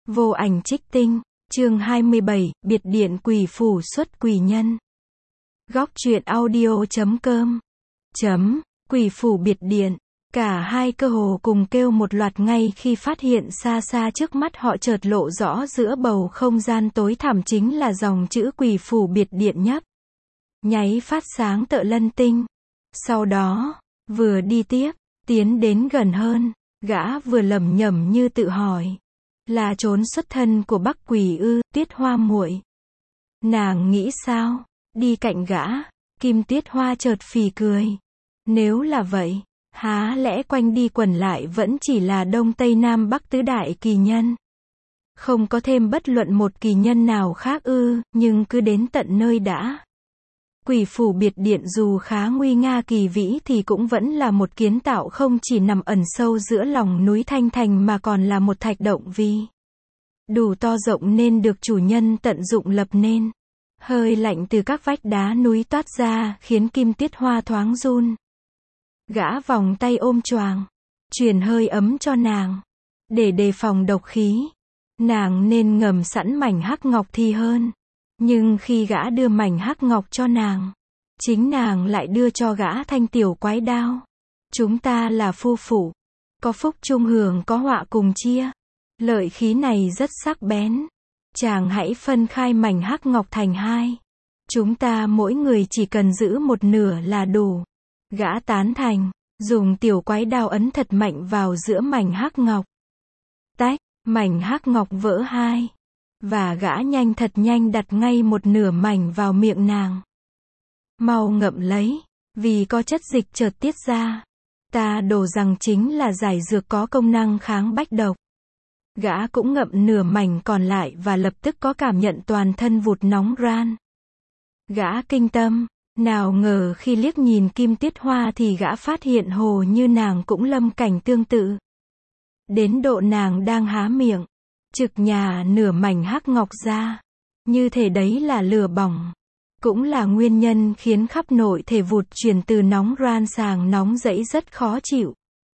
Vô ảnh trích tinh, chương 27, biệt điện quỷ phủ xuất quỷ nhân. Góc truyện audio.com Quỷ phủ biệt điện. Cả hai cơ hồ cùng kêu một loạt ngay khi phát hiện xa xa trước mắt họ chợt lộ rõ giữa bầu không gian tối thẳm chính là dòng chữ quỷ phủ biệt điện nhấp. Nháy phát sáng tợ lân tinh. Sau đó, vừa đi tiếp, tiến đến gần hơn, gã vừa lẩm nhẩm như tự hỏi. Là trốn xuất thân của Bắc Quỷ ư, Tuyết Hoa muội. Nàng nghĩ sao? Đi cạnh gã, Kim Tuyết Hoa chợt phì cười. Nếu là vậy, há lẽ quanh đi quẩn lại vẫn chỉ là Đông Tây Nam Bắc tứ đại kỳ nhân? Không có thêm bất luận một kỳ nhân nào khác ư, nhưng cứ đến tận nơi đã. Quỷ phủ biệt điện dù khá nguy nga kỳ vĩ thì cũng vẫn là một kiến tạo không chỉ nằm ẩn sâu giữa lòng núi Thanh Thành mà còn là một thạch động vì đủ to rộng nên được chủ nhân tận dụng lập nên. Hơi lạnh từ các vách đá núi toát ra khiến Kim Tuyết Hoa thoáng run. Gã vòng tay ôm choàng, truyền hơi ấm cho nàng. Để đề phòng độc khí, nàng nên ngầm sẵn mảnh hắc ngọc thì hơn. Nhưng khi gã đưa mảnh hắc ngọc cho nàng, chính nàng lại đưa cho gã thanh tiểu quái đao. Chúng ta là phu phụ, có phúc chung hưởng có họa cùng chia. Lợi khí này rất sắc bén. Chàng hãy phân khai mảnh hắc ngọc thành hai. Chúng ta mỗi người chỉ cần giữ một nửa là đủ. Gã tán thành, dùng tiểu quái đao ấn thật mạnh vào giữa mảnh hắc ngọc. Tách, mảnh hắc ngọc vỡ hai. Và gã thật nhanh đặt ngay một nửa mảnh vào miệng nàng. Mau ngậm lấy, vì có chất dịch chợt tiết ra. Ta đổ rằng chính là giải dược có công năng kháng bách độc. Gã cũng ngậm nửa mảnh còn lại và lập tức có cảm nhận toàn thân vụt nóng ran. Gã kinh tâm, nào ngờ khi liếc nhìn Kim Tuyết Hoa thì gã phát hiện hồ như nàng cũng lâm cảnh tương tự. Đến độ nàng đang há miệng, trực nhả nửa mảnh hắc ngọc ra. Như thể đấy là lửa bỏng. Cũng là nguyên nhân khiến khắp nội thể vụt chuyển từ nóng ran sang nóng rẫy rất khó chịu.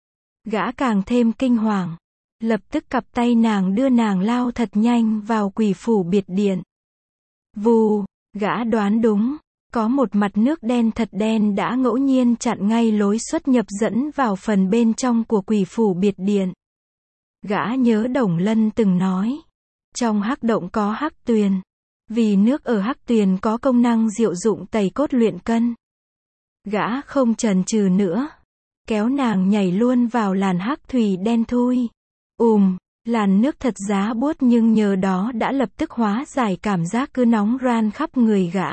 Gã càng thêm kinh hoàng. Lập tức cặp tay nàng đưa nàng lao thật nhanh vào quỷ phủ biệt điện. Vù, gã đoán đúng. Có một mặt nước đen thật đen đã ngẫu nhiên chặn ngay lối xuất nhập dẫn vào phần bên trong của quỷ phủ biệt điện. Gã nhớ Đồng Lân từng nói, trong hắc động có hắc tuyền, vì nước ở hắc tuyền có công năng diệu dụng tẩy cốt luyện cân. Gã không chần chừ nữa, kéo nàng nhảy luôn vào làn hắc thủy đen thui. Làn nước thật giá buốt nhưng nhờ đó đã lập tức hóa giải cảm giác cứ nóng ran khắp người gã.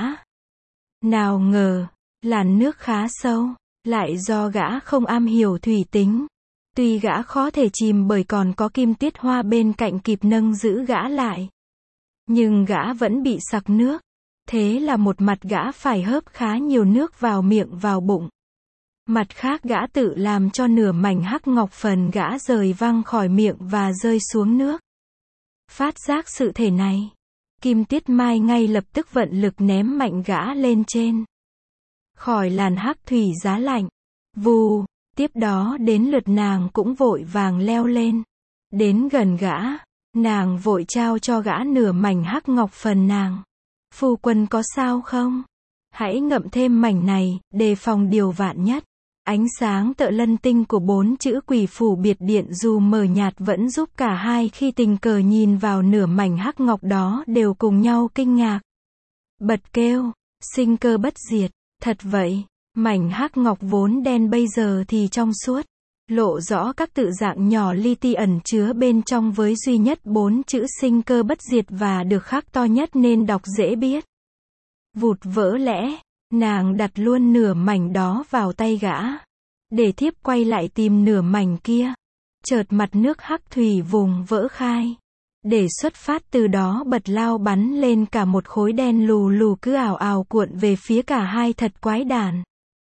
Nào ngờ, làn nước khá sâu, lại do gã không am hiểu thủy tính. Tuy gã khó thể chìm bởi còn có Kim Tuyết Hoa bên cạnh kịp nâng giữ gã lại. Nhưng gã vẫn bị sặc nước. Thế là một mặt gã phải hớp khá nhiều nước vào miệng vào bụng. Mặt khác gã tự làm cho nửa mảnh hắc ngọc phần gã rời văng khỏi miệng và rơi xuống nước. Phát giác sự thể này, Kim Tuyết Mai ngay lập tức vận lực ném mạnh gã lên trên. Khỏi làn hắc thủy giá lạnh. Vù, tiếp đó đến lượt nàng cũng vội vàng leo lên. Đến gần gã, nàng vội trao cho gã nửa mảnh hắc ngọc phần nàng. Phu quân có sao không? Hãy ngậm thêm mảnh này, đề phòng điều vạn nhất. Ánh sáng tợ lân tinh của 4 chữ quỷ phủ biệt điện dù mờ nhạt vẫn giúp cả hai khi tình cờ nhìn vào nửa mảnh hắc ngọc đó đều cùng nhau kinh ngạc. Bật kêu, sinh cơ bất diệt, thật vậy, mảnh hắc ngọc vốn đen bây giờ thì trong suốt, lộ rõ các tự dạng nhỏ li ti ẩn chứa bên trong với duy nhất 4 chữ sinh cơ bất diệt và được khắc to nhất nên đọc dễ biết. Vụt vỡ lẽ. Nàng đặt luôn nửa mảnh đó vào tay gã. Để thiếp quay lại tìm nửa mảnh kia. Chợt mặt nước hắc thủy vùng vỡ khai. Để xuất phát từ đó bật lao bắn lên cả một khối đen lù lù cứ ào ào cuộn về phía cả hai thật quái đản.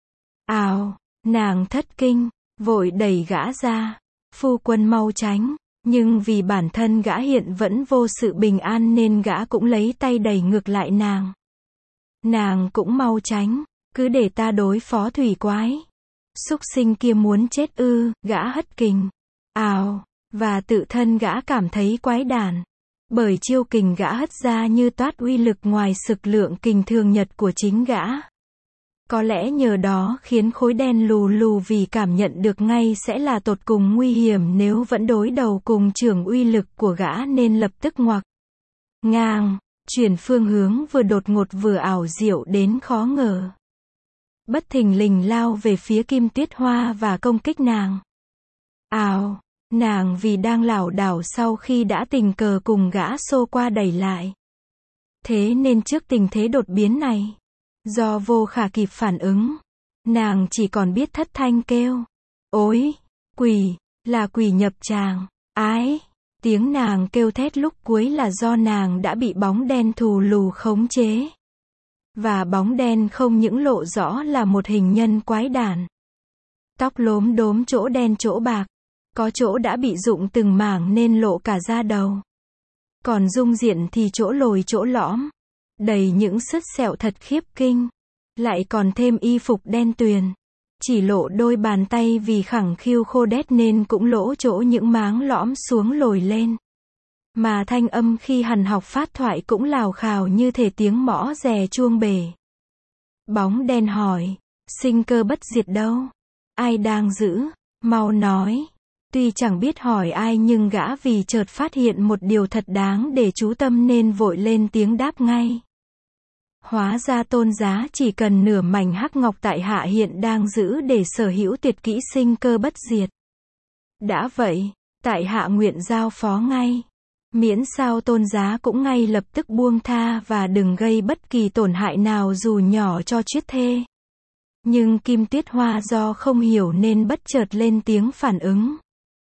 Ào, nàng thất kinh, vội đẩy gã ra. Phu quân mau tránh. Nhưng vì bản thân gã hiện vẫn vô sự bình an nên gã cũng lấy tay đẩy ngược lại nàng. Nàng cũng mau tránh, cứ để ta đối phó thủy quái. Súc sinh kia muốn chết ư, gã hất kình. Ào, và tự thân gã cảm thấy quái đản. Bởi chiêu kình gã hất ra như toát uy lực ngoài sức lượng kình thường nhật của chính gã. Có lẽ nhờ đó khiến khối đen lù lù vì cảm nhận được ngay sẽ là tột cùng nguy hiểm nếu vẫn đối đầu cùng trưởng uy lực của gã nên lập tức ngoặc ngang, chuyển phương hướng vừa đột ngột vừa ảo diệu đến khó ngờ. Bất thình lình lao về phía Kim Tuyết Hoa và công kích nàng. Ào, nàng vì đang lảo đảo sau khi đã tình cờ cùng gã xô qua đẩy lại. Thế nên trước tình thế đột biến này, do vô khả kịp phản ứng, nàng chỉ còn biết thất thanh kêu. Ôi, quỷ, là quỷ nhập tràng, ái. Tiếng nàng kêu thét lúc cuối là do nàng đã bị bóng đen thù lù khống chế. Và bóng đen không những lộ rõ là một hình nhân quái đản. Tóc lốm đốm chỗ đen chỗ bạc, có chỗ đã bị rụng từng mảng nên lộ cả da đầu. Còn dung diện thì chỗ lồi chỗ lõm, đầy những sứt sẹo thật khiếp kinh. Lại còn thêm y phục đen tuyền. Chỉ lộ đôi bàn tay vì khẳng khiu khô đét nên cũng lỗ chỗ những máng lõm xuống lồi lên. Mà thanh âm khi hằn học phát thoại cũng lào khào như thể tiếng mõ rè chuông bể. Bóng đen hỏi, sinh cơ bất diệt đâu? Ai đang giữ? Mau nói. Tuy chẳng biết hỏi ai nhưng gã vì chợt phát hiện một điều thật đáng để chú tâm nên vội lên tiếng đáp ngay. Hóa ra Tôn Giá chỉ cần nửa mảnh hắc ngọc tại hạ hiện đang giữ để sở hữu tuyệt kỹ sinh cơ bất diệt. Đã vậy, tại hạ nguyện giao phó ngay. Miễn sao Tôn Giá cũng ngay lập tức buông tha và đừng gây bất kỳ tổn hại nào dù nhỏ cho Triết Thê. Nhưng Kim Tuyết Hoa do không hiểu nên bất chợt lên tiếng phản ứng.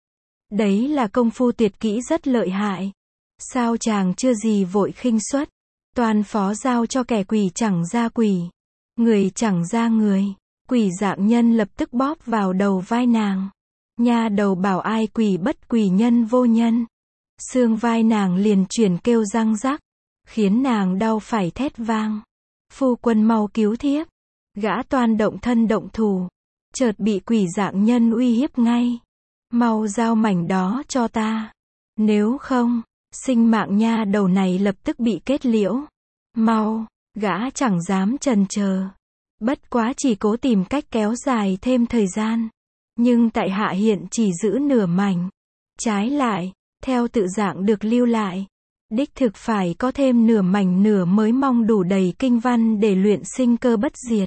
Đấy là công phu tuyệt kỹ rất lợi hại. Sao chàng chưa gì vội khinh suất? Toàn phó giao cho kẻ quỷ chẳng ra quỷ, người chẳng ra người. Quỷ dạng nhân lập tức bóp vào đầu vai nàng. Nha đầu bảo ai quỷ bất quỷ nhân vô nhân. Xương vai nàng liền chuyển kêu răng rắc, khiến nàng đau phải thét vang. Phu quân mau cứu thiếp. Gã toan động thân động thủ, chợt bị quỷ dạng nhân uy hiếp ngay. Mau giao mảnh đó cho ta. Nếu không, sinh mạng nha đầu này lập tức bị kết liễu. Mau, gã chẳng dám chần chờ. Bất quá chỉ cố tìm cách kéo dài thêm thời gian. Nhưng tại hạ hiện chỉ giữ nửa mảnh. Trái lại, theo tự dạng được lưu lại, đích thực phải có thêm nửa mảnh nửa mới mong đủ đầy kinh văn để luyện sinh cơ bất diệt.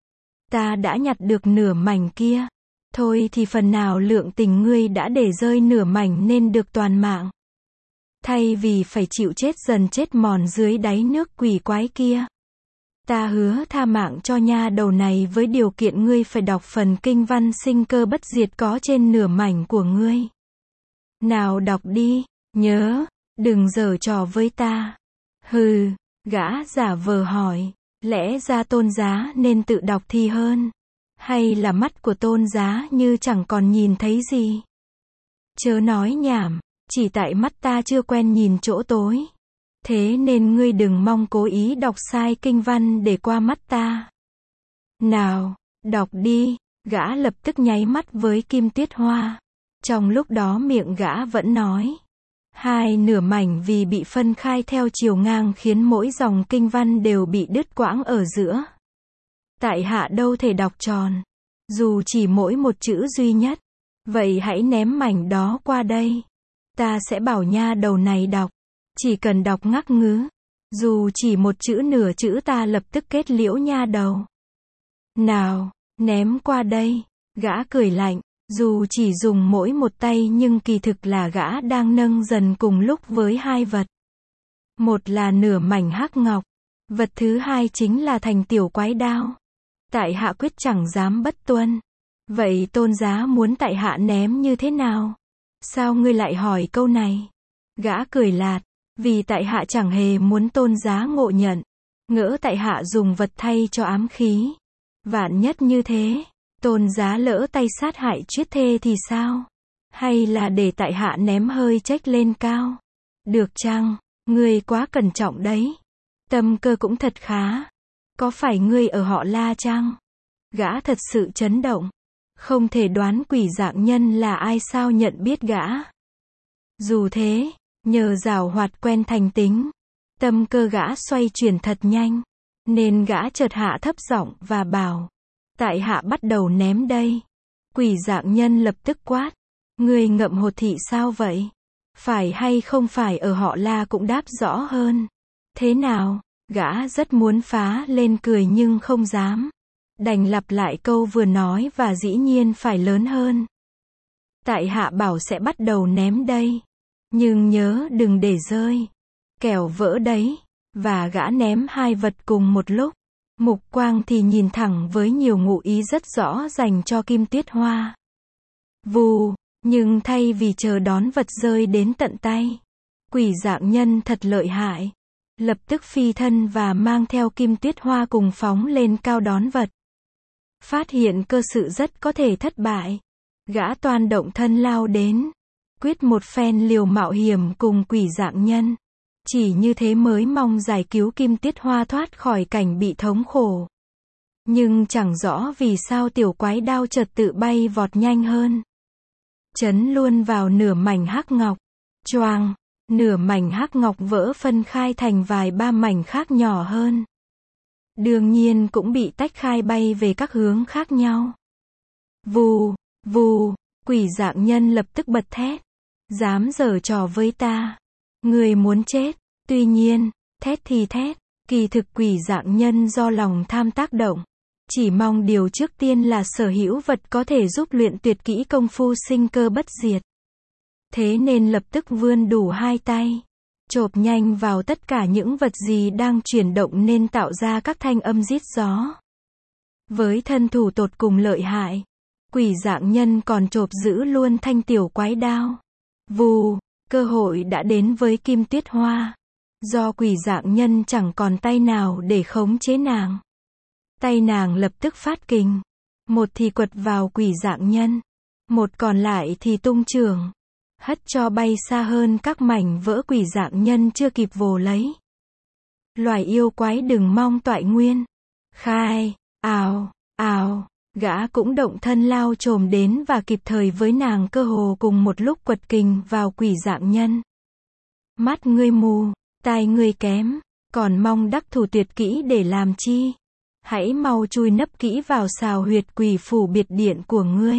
Ta đã nhặt được nửa mảnh kia. Thôi thì phần nào lượng tình ngươi đã để rơi nửa mảnh nên được toàn mạng. Thay vì phải chịu chết dần chết mòn dưới đáy nước quỷ quái kia. Ta hứa tha mạng cho nha đầu này với điều kiện ngươi phải đọc phần kinh văn sinh cơ bất diệt có trên nửa mảnh của ngươi. Nào đọc đi, nhớ, đừng giở trò với ta. Hừ, gã giả vờ hỏi, lẽ ra Tôn Giá nên tự đọc thì hơn. Hay là mắt của Tôn Giá như chẳng còn nhìn thấy gì? Chớ nói nhảm, chỉ tại mắt ta chưa quen nhìn chỗ tối. Thế nên ngươi đừng mong cố ý đọc sai kinh văn để qua mắt ta. Nào, đọc đi, gã lập tức nháy mắt với Kim Tuyết Hoa. Trong lúc đó miệng gã vẫn nói. Hai nửa mảnh vì bị phân khai theo chiều ngang khiến mỗi dòng kinh văn đều bị đứt quãng ở giữa. Tại hạ đâu thể đọc tròn. Dù chỉ mỗi một chữ duy nhất. Vậy hãy ném mảnh đó qua đây. Ta sẽ bảo nha đầu này đọc. Chỉ cần đọc ngắc ngứ. Dù chỉ một chữ nửa chữ ta lập tức kết liễu nha đầu. Nào, ném qua đây. Gã cười lạnh. Dù chỉ dùng mỗi một tay nhưng kỳ thực là gã đang nâng dần cùng lúc với hai vật. Một là nửa mảnh hắc ngọc. Vật thứ hai chính là thành tiểu quái đao. Tại hạ quyết chẳng dám bất tuân. Vậy Tôn Giá muốn tại hạ ném như thế nào? Sao ngươi lại hỏi câu này? Gã cười lạt. Vì tại hạ chẳng hề muốn Tôn Giá ngộ nhận. Ngỡ tại hạ dùng vật thay cho ám khí. Vạn nhất như thế, Tôn Giá lỡ tay sát hại Triết Thê thì sao? Hay là để tại hạ ném hơi trách lên cao? Được chăng? Ngươi quá cẩn trọng đấy. Tâm cơ cũng thật khá. Có phải ngươi ở họ La chăng? Gã thật sự chấn động. Không thể đoán quỷ dạng nhân là ai sao nhận biết gã. Dù thế, Nhờ giảo hoạt quen thành tính, tâm cơ gã xoay chuyển thật nhanh, nên gã chợt hạ thấp giọng và bảo, tại hạ bắt đầu ném đây. Quỷ dạng nhân lập tức quát, ngươi ngậm hột thị sao vậy? Phải hay không phải ở họ La cũng đáp rõ hơn. Thế nào? Gã rất muốn phá lên cười nhưng không dám. Đành lặp lại câu vừa nói và dĩ nhiên phải lớn hơn. Tại hạ bảo sẽ bắt đầu ném đây. Nhưng nhớ đừng để rơi. Kẻo vỡ đấy. Và gã ném hai vật cùng một lúc. Mục quang thì nhìn thẳng với nhiều ngụ ý rất rõ dành cho Kim Tuyết Hoa. Vù, nhưng thay vì chờ đón vật rơi đến tận tay, quỷ dạng nhân thật lợi hại. Lập tức phi thân và mang theo Kim Tuyết Hoa cùng phóng lên cao đón vật. Phát hiện cơ sự rất có thể thất bại. Gã toan động thân lao đến. Quyết một phen liều mạo hiểm cùng quỷ dạng nhân. Chỉ như thế mới mong giải cứu Kim Tuyết Hoa thoát khỏi cảnh bị thống khổ. Nhưng chẳng rõ vì sao tiểu quái đao chợt tự bay vọt nhanh hơn. Chấn luôn vào nửa mảnh hắc ngọc. Choàng, nửa mảnh hắc ngọc vỡ phân khai thành vài ba mảnh khác nhỏ hơn. Đương nhiên cũng bị tách khai bay về các hướng khác nhau. Vù, vù, quỷ dạng nhân lập tức bật thét. Dám giở trò với ta. Người muốn chết. Tuy nhiên, thét thì thét, kỳ thực quỷ dạng nhân do lòng tham tác động. Chỉ mong điều trước tiên là sở hữu vật có thể giúp luyện tuyệt kỹ công phu sinh cơ bất diệt. Thế nên lập tức vươn đủ hai tay, chộp nhanh vào tất cả những vật gì đang chuyển động nên tạo ra các thanh âm rít gió. Với thân thủ tột cùng lợi hại, quỷ dạng nhân còn chộp giữ luôn thanh tiểu quái đao. Vù, cơ hội đã đến với Kim Tuyết Hoa. Do quỷ dạng nhân chẳng còn tay nào để khống chế nàng. Tay nàng lập tức phát kình. Một thì quật vào quỷ dạng nhân. Một còn lại thì tung chưởng. Hất cho bay xa hơn các mảnh vỡ quỷ dạng nhân chưa kịp vồ lấy. Loài yêu quái đừng mong toại nguyên. Khai, ào, ào. Gã cũng động thân lao chồm đến và kịp thời với nàng cơ hồ cùng một lúc quật kình vào quỷ dạng nhân. Mắt ngươi mù, tai ngươi kém, còn mong đắc thủ tuyệt kỹ để làm chi? Hãy mau chui nấp kỹ vào xào huyệt quỷ phủ biệt điện của ngươi.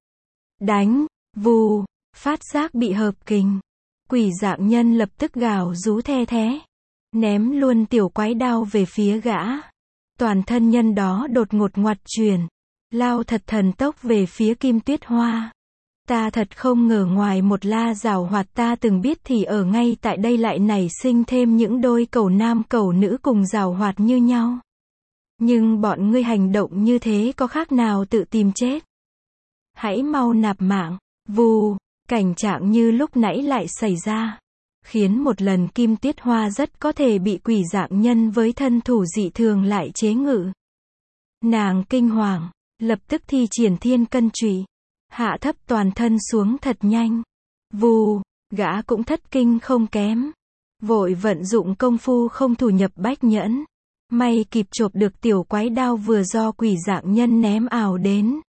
Đánh, vù, phát giác bị hợp kình. Quỷ dạng nhân lập tức gào rú the thé. Ném luôn tiểu quái đao về phía gã. Toàn thân nhân đó đột ngột ngoặt chuyển. Lao thật thần tốc về phía Kim Tuyết Hoa. Ta thật không ngờ ngoài một La giảo hoạt ta từng biết thì ở ngay tại đây lại nảy sinh thêm những đôi cẩu nam cẩu nữ cùng giảo hoạt như nhau. Nhưng bọn ngươi hành động như thế có khác nào tự tìm chết. Hãy mau nạp mạng. Vù, cảnh trạng như lúc nãy lại xảy ra. Khiến một lần Kim Tuyết Hoa rất có thể bị quỷ dạng nhân với thân thủ dị thường lại chế ngự. Nàng kinh hoàng, lập tức thi triển thiên cân trụy. Hạ thấp toàn thân xuống thật nhanh. Vù, gã cũng thất kinh không kém. Vội vận dụng công phu không thủ nhập bách nhẫn. May kịp chộp được tiểu quái đao vừa do quỷ dạng nhân ném ảo đến.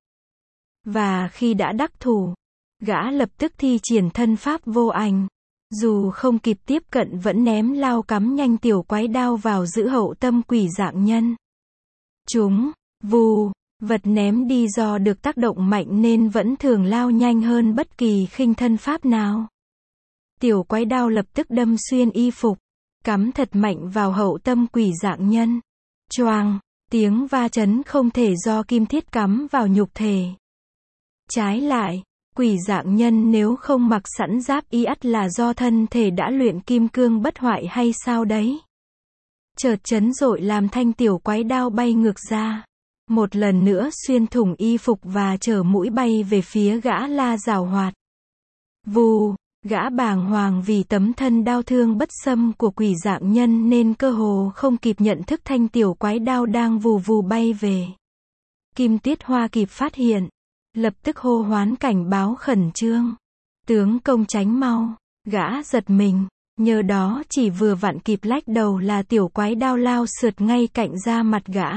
Và khi đã đắc thủ, gã lập tức thi triển thân pháp vô ảnh. Dù không kịp tiếp cận vẫn ném lao cắm nhanh tiểu quái đao vào giữ hậu tâm quỷ dạng nhân. Chúng, vù, vật ném đi do được tác động mạnh nên vẫn thường lao nhanh hơn bất kỳ khinh thân pháp nào. Tiểu quái đao lập tức đâm xuyên y phục, cắm thật mạnh vào hậu tâm quỷ dạng nhân. Choàng, tiếng va chấn không thể do kim thiết cắm vào nhục thể. Trái lại, quỷ dạng nhân nếu không mặc sẵn giáp y ắt là do thân thể đã luyện kim cương bất hoại hay sao đấy. Chợt chấn dội làm thanh tiểu quái đao bay ngược ra. Một lần nữa xuyên thủng y phục và chở mũi bay về phía gã La giảo hoạt. Vù, gã bàng hoàng vì tấm thân đao thương bất xâm của quỷ dạng nhân nên cơ hồ không kịp nhận thức thanh tiểu quái đao đang vù vù bay về. Kim Tuyết Hoa kịp phát hiện, lập tức hô hoán cảnh báo khẩn trương. Tướng công tránh mau, gã giật mình, nhờ đó chỉ vừa vặn kịp lách đầu là tiểu quái đao lao sượt ngay cạnh da mặt gã.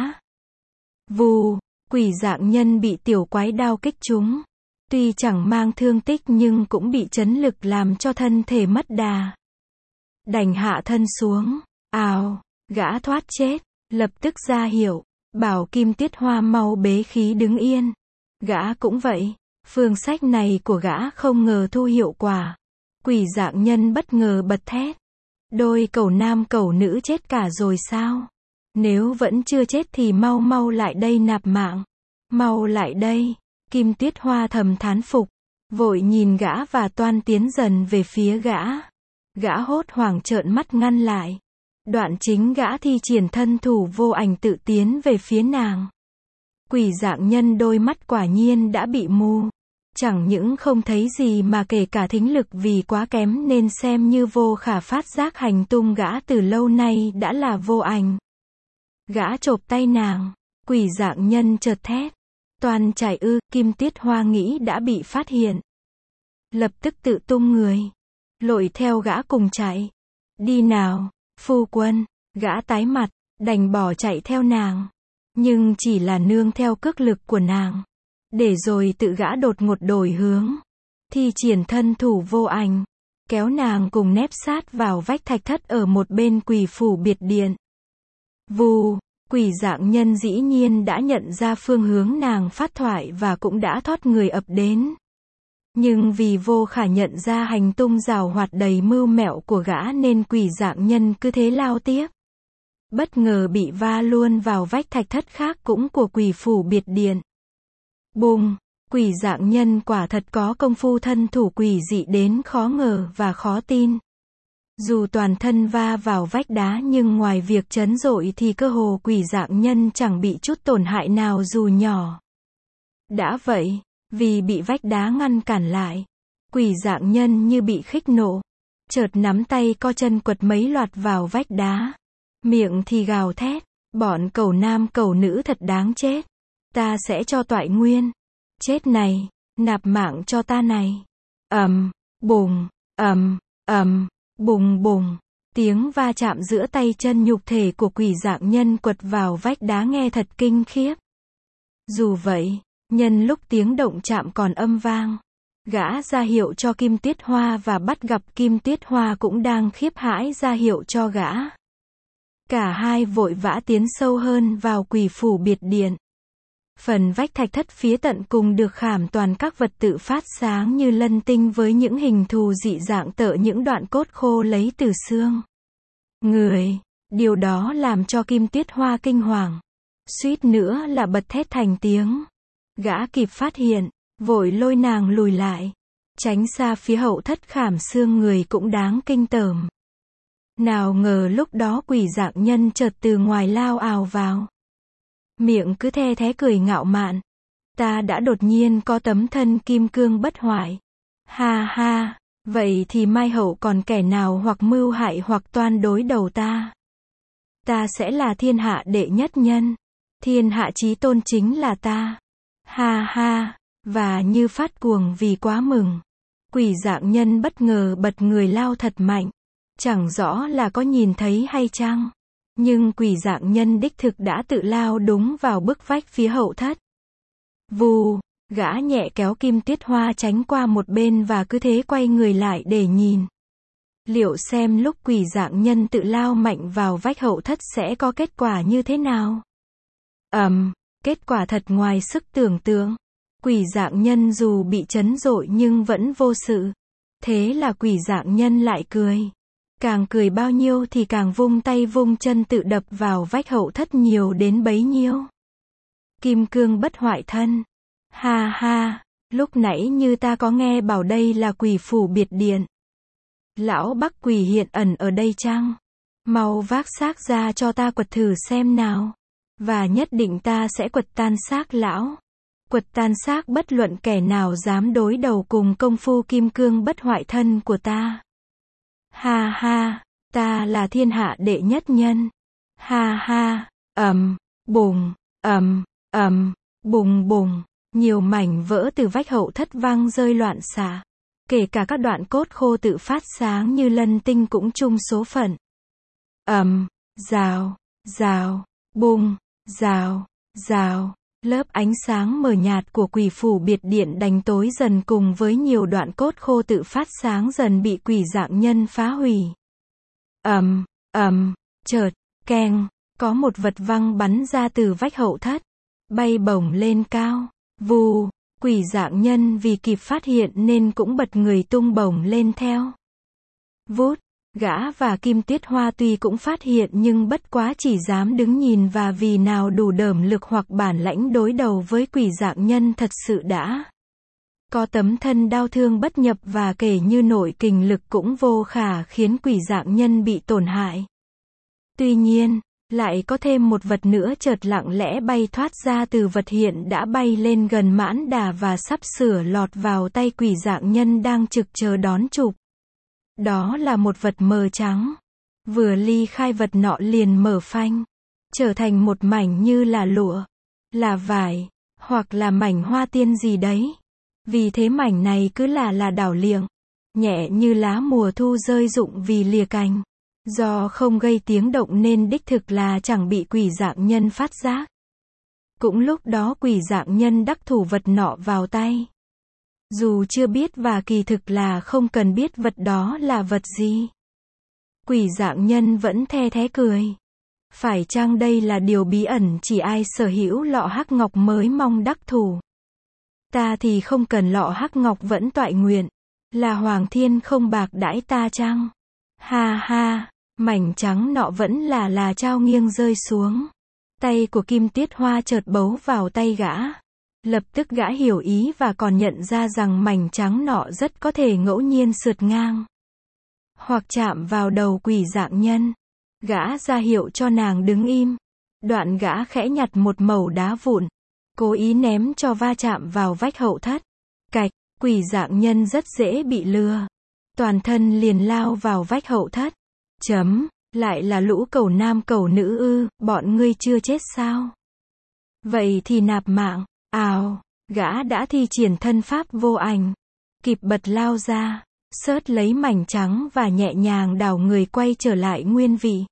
Vù, quỷ dạng nhân bị tiểu quái đao kích trúng. Tuy chẳng mang thương tích nhưng cũng bị chấn lực làm cho thân thể mất đà. đành hạ thân xuống, ào, gã thoát chết, lập tức ra hiệu, bảo Kim Tiết Hoa mau bế khí đứng yên. Gã cũng vậy, phương sách này của gã không ngờ thu hiệu quả. Quỷ dạng nhân bất ngờ bật thét. Đôi cẩu nam cẩu nữ chết cả rồi sao? Nếu vẫn chưa chết thì mau mau lại đây nạp mạng. Mau lại đây. Kim Tuyết Hoa thầm thán phục, vội nhìn gã và toan tiến dần về phía gã. Gã hốt hoảng trợn mắt ngăn lại. Đoạn chính gã thi triển thân thủ vô ảnh tự tiến về phía nàng. Quỷ dạng nhân đôi mắt quả nhiên đã bị mù. Chẳng những không thấy gì mà kể cả thính lực vì quá kém nên xem như vô khả phát giác hành tung gã từ lâu nay đã là vô ảnh. Gã chộp tay nàng, quỷ dạng nhân chợt thét. Toàn chạy ư, Kim Tuyết Hoa nghĩ đã bị phát hiện. Lập tức tự tung người, lội theo gã cùng chạy. Đi nào, phu quân, gã tái mặt, đành bỏ chạy theo nàng. Nhưng chỉ là nương theo cước lực của nàng. Để rồi tự gã đột ngột đổi hướng. Thi triển thân thủ vô ảnh, kéo nàng cùng nép sát vào vách thạch thất ở một bên quỷ phủ biệt điện. Vù, quỷ dạng nhân dĩ nhiên đã nhận ra phương hướng nàng phát thoại và cũng đã thoát người ập đến. Nhưng vì vô khả nhận ra hành tung giàu hoạt đầy mưu mẹo của gã nên quỷ dạng nhân cứ thế lao tiếp. Bất ngờ bị va luôn vào vách thạch thất khác cũng của quỷ phủ biệt điện. Bùng, quỷ dạng nhân quả thật có công phu thân thủ quỷ dị đến khó ngờ và khó tin. Dù toàn thân va vào vách đá nhưng ngoài việc chấn rội thì cơ hồ quỷ dạng nhân chẳng bị chút tổn hại nào dù nhỏ. Đã vậy, vì bị vách đá ngăn cản lại, quỷ dạng nhân như bị khích nộ, chợt nắm tay co chân quật mấy loạt vào vách đá. Miệng thì gào thét, bọn cẩu nam cẩu nữ thật đáng chết. Ta sẽ cho toại nguyên. Chết này, nạp mạng cho ta này. Bùng, bùng bùng. Tiếng va chạm giữa tay chân nhục thể của quỷ dạng nhân quật vào vách đá nghe thật kinh khiếp. Dù vậy, nhân lúc tiếng động chạm còn âm vang, gã ra hiệu cho Kim Tuyết Hoa và bắt gặp Kim Tuyết Hoa cũng đang khiếp hãi ra hiệu cho gã. Cả hai vội vã tiến sâu hơn vào quỷ phủ biệt điện. Phần vách thạch thất phía tận cùng được khảm toàn các vật tự phát sáng như lân tinh với những hình thù dị dạng tợ những đoạn cốt khô lấy từ xương người. Điều đó làm cho Kim Tuyết Hoa kinh hoàng, suýt nữa là bật thét thành tiếng. Gã kịp phát hiện, vội lôi nàng lùi lại, tránh xa phía hậu thất khảm xương người cũng đáng kinh tởm. Nào ngờ lúc đó quỷ dạng nhân chợt từ ngoài lao ào vào. Miệng cứ the thé cười ngạo mạn. Ta đã đột nhiên có tấm thân kim cương bất hoại. Ha ha, vậy thì mai hậu còn kẻ nào hoặc mưu hại hoặc toan đối đầu ta. Ta sẽ là thiên hạ đệ nhất nhân. Thiên hạ chí tôn chính là ta. Ha ha, và như phát cuồng vì quá mừng. Quỷ dạng nhân bất ngờ bật người lao thật mạnh. Chẳng rõ là có nhìn thấy hay chăng. Nhưng quỷ dạng nhân đích thực đã tự lao đúng vào bức vách phía hậu thất. Vù, gã nhẹ kéo Kim Tuyết Hoa tránh qua một bên và cứ thế quay người lại để nhìn. Liệu xem lúc quỷ dạng nhân tự lao mạnh vào vách hậu thất sẽ có kết quả như thế nào? Kết quả thật ngoài sức tưởng tượng. Quỷ dạng nhân dù bị chấn rội nhưng vẫn vô sự. Thế là quỷ dạng nhân lại cười. Càng cười bao nhiêu thì càng vung tay vung chân tự đập vào vách hậu thất nhiều đến bấy nhiêu. Kim cương bất hoại thân. Ha ha, lúc nãy như ta có nghe bảo đây là quỷ phủ biệt điện. Lão Bắc quỷ hiện ẩn ở đây chăng? Mau vác xác ra cho ta quật thử xem nào. Và nhất định ta sẽ quật tan xác lão. Quật tan xác bất luận kẻ nào dám đối đầu cùng công phu kim cương bất hoại thân của ta. Ha ha, ta là thiên hạ đệ nhất nhân. Ha ha, bùng, bùng bùng. Nhiều mảnh vỡ từ vách hậu thất văng rơi loạn xạ. Kể cả các đoạn cốt khô tự phát sáng như lân tinh cũng chung số phận. Rào, rào, bùng, rào, rào. Lớp ánh sáng mờ nhạt của quỷ phủ biệt điện đành tối dần cùng với nhiều đoạn cốt khô tự phát sáng dần bị quỷ dạng nhân phá hủy. Chợt, keng, có một vật văng bắn ra từ vách hậu thất, bay bổng lên cao. Vù, quỷ dạng nhân vì kịp phát hiện nên cũng bật người tung bổng lên theo. Vút, gã và Kim Tuyết Hoa tuy cũng phát hiện nhưng bất quá chỉ dám đứng nhìn, và vì nào đủ đởm lực hoặc bản lãnh đối đầu với quỷ dạng nhân thật sự đã có tấm thân đau thương bất nhập, và kể như nội kình lực cũng vô khả khiến quỷ dạng nhân bị tổn hại. Tuy nhiên, lại có thêm một vật nữa chợt lặng lẽ bay thoát ra từ vật hiện đã bay lên gần Mãn Đà và sắp sửa lọt vào tay quỷ dạng nhân đang trực chờ đón chụp. Đó là một vật mờ trắng. Vừa ly khai vật nọ liền mở phanh, trở thành một mảnh như là lụa, là vải, hoặc là mảnh hoa tiên gì đấy. Vì thế mảnh này cứ là đảo liệng, nhẹ như lá mùa thu rơi rụng vì lìa cành. Do không gây tiếng động nên đích thực là chẳng bị quỷ dạng nhân phát giác. Cũng lúc đó quỷ dạng nhân đắc thủ vật nọ vào tay. Dù chưa biết và kỳ thực là không cần biết vật đó là vật gì. Quỷ dạng nhân vẫn the thé cười. Phải chăng đây là điều bí ẩn chỉ ai sở hữu lọ hắc ngọc mới mong đắc thủ? Ta thì không cần lọ hắc ngọc vẫn toại nguyện. Là Hoàng Thiên không bạc đãi ta chăng? Ha ha, mảnh trắng nọ vẫn là trao nghiêng rơi xuống. Tay của Kim Tuyết Hoa chợt bấu vào tay gã. Lập tức gã hiểu ý và còn nhận ra rằng mảnh trắng nọ rất có thể ngẫu nhiên sượt ngang hoặc chạm vào đầu quỷ dạng nhân. Gã ra hiệu cho nàng đứng im. Đoạn gã khẽ nhặt một mẩu đá vụn, cố ý ném cho va chạm vào vách hậu thất. Cạch, quỷ dạng nhân rất dễ bị lừa. Toàn thân liền lao vào vách hậu thất. Lại là lũ cẩu nam cẩu nữ ư, bọn ngươi chưa chết sao? Vậy thì nạp mạng. Ào, gã đã thi triển thân pháp vô ảnh, kịp bật lao ra, xớt lấy mảnh trắng và nhẹ nhàng đảo người quay trở lại nguyên vị.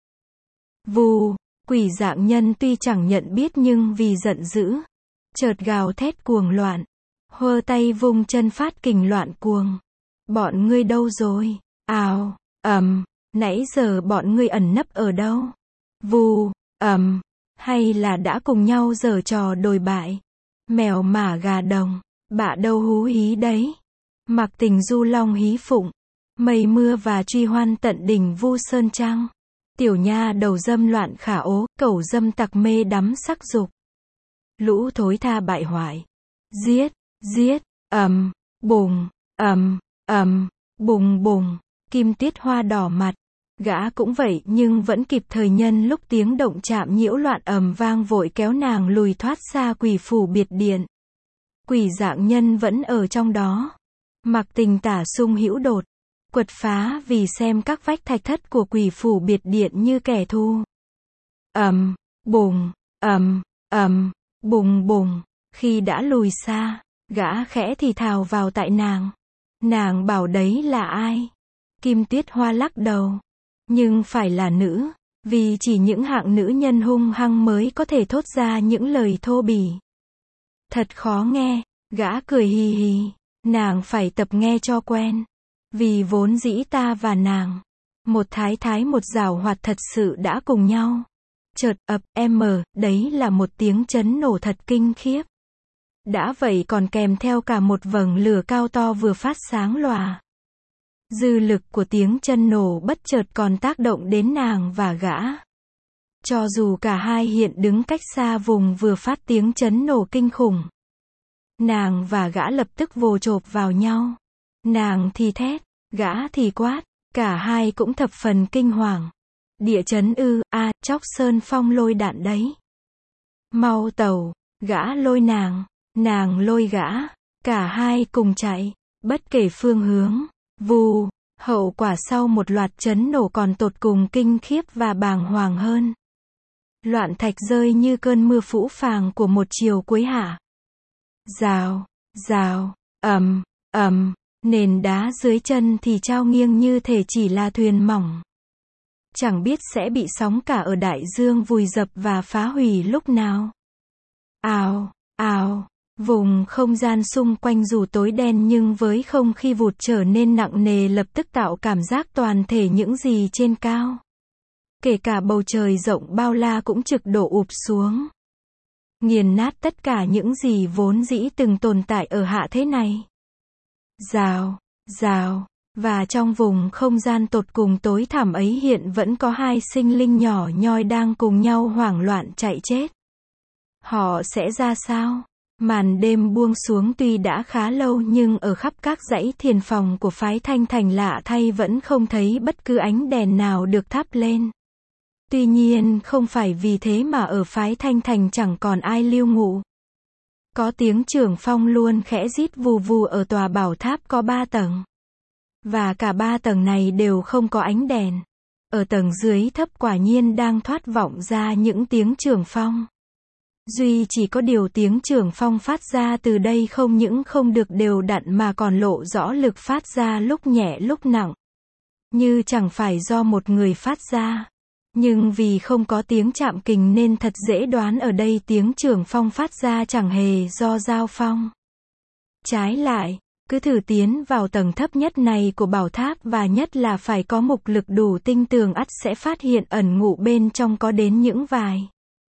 Vù, quỷ dạng nhân tuy chẳng nhận biết nhưng vì giận dữ, chợt gào thét cuồng loạn, hơ tay vung chân phát kình loạn cuồng. Bọn ngươi đâu rồi? Ào, nãy giờ bọn ngươi ẩn nấp ở đâu? Vù, hay là đã cùng nhau giở trò đồi bại? Mèo mả gà đồng, bạ đâu hú hí đấy. Mặc tình du long hí phụng, mây mưa và truy hoan tận đỉnh vu sơn trăng. Tiểu nha đầu dâm loạn khả ố, cẩu dâm tặc mê đắm sắc dục. Lũ thối tha bại hoại. Giết, giết, bùng, bùng bùng. Kim Tuyết Hoa đỏ mặt. Gã cũng vậy nhưng vẫn kịp thời nhân lúc tiếng động chạm nhiễu loạn vang vội kéo nàng lùi thoát xa quỷ phủ biệt điện. Quỷ dạng nhân vẫn ở trong đó. Mặc tình tả sung hữu đột, quật phá vì xem các vách thạch thất của quỷ phủ biệt điện như kẻ thù. Bùng, bùng bùng. Khi đã lùi xa, gã khẽ thì thào vào tại nàng. Nàng bảo đấy là ai? Kim Tuyết Hoa lắc đầu. Nhưng phải là nữ, vì chỉ những hạng nữ nhân hung hăng mới có thể thốt ra những lời thô bỉ. Thật khó nghe, gã cười hì hì. Nàng phải tập nghe cho quen. Vì vốn dĩ ta và nàng, một thái một giảo hoạt thật sự đã cùng nhau. Chợt đấy là một tiếng chấn nổ thật kinh khiếp. Đã vậy còn kèm theo cả một vầng lửa cao to vừa phát sáng lòa. Dư lực của tiếng chân nổ bất chợt còn tác động đến nàng và gã. Cho dù cả hai hiện đứng cách xa vùng vừa phát tiếng chấn nổ kinh khủng. Nàng và gã lập tức vồ chộp vào nhau. Nàng thì thét, gã thì quát, cả hai cũng thập phần kinh hoàng. Địa chấn ư, chóc sơn phong lôi đạn đấy. Mau tàu, gã lôi nàng lôi gã, cả hai cùng chạy, bất kể phương hướng. Vù, hậu quả sau một loạt chấn nổ còn tột cùng kinh khiếp và bàng hoàng hơn. Loạn thạch rơi như cơn mưa phũ phàng của một chiều cuối hạ. Rào, rào, nền đá dưới chân thì trao nghiêng như thể chỉ là thuyền mỏng. Chẳng biết sẽ bị sóng cả ở đại dương vùi dập và phá hủy lúc nào. Ào, Vùng không gian xung quanh dù tối đen nhưng với không khí vụt trở nên nặng nề lập tức tạo cảm giác toàn thể những gì trên cao. Kể cả bầu trời rộng bao la cũng trực đổ ụp xuống. Nghiền nát tất cả những gì vốn dĩ từng tồn tại ở hạ thế này. Rào, rào, và trong vùng không gian tột cùng tối thẳm ấy hiện vẫn có hai sinh linh nhỏ nhoi đang cùng nhau hoảng loạn chạy chết. Họ sẽ ra sao? Màn đêm buông xuống tuy đã khá lâu nhưng ở khắp các dãy thiền phòng của phái Thanh Thành lạ thay vẫn không thấy bất cứ ánh đèn nào được thắp lên. Tuy nhiên không phải vì thế mà ở phái Thanh Thành chẳng còn ai lưu ngụ. Có tiếng trưởng phong luôn khẽ rít vù vù ở tòa bảo tháp có 3 tầng. Và cả 3 tầng này đều không có ánh đèn. Ở tầng dưới thấp quả nhiên đang thoát vọng ra những tiếng trưởng phong. Duy chỉ có điều tiếng trưởng phong phát ra từ đây không những không được đều đặn mà còn lộ rõ lực phát ra lúc nhẹ lúc nặng. Như chẳng phải do một người phát ra. Nhưng vì không có tiếng chạm kình nên thật dễ đoán ở đây tiếng trưởng phong phát ra chẳng hề do giao phong. Trái lại, cứ thử tiến vào tầng thấp nhất này của bảo tháp và nhất là phải có mục lực đủ tinh tường ắt sẽ phát hiện ẩn ngụ bên trong có đến những vài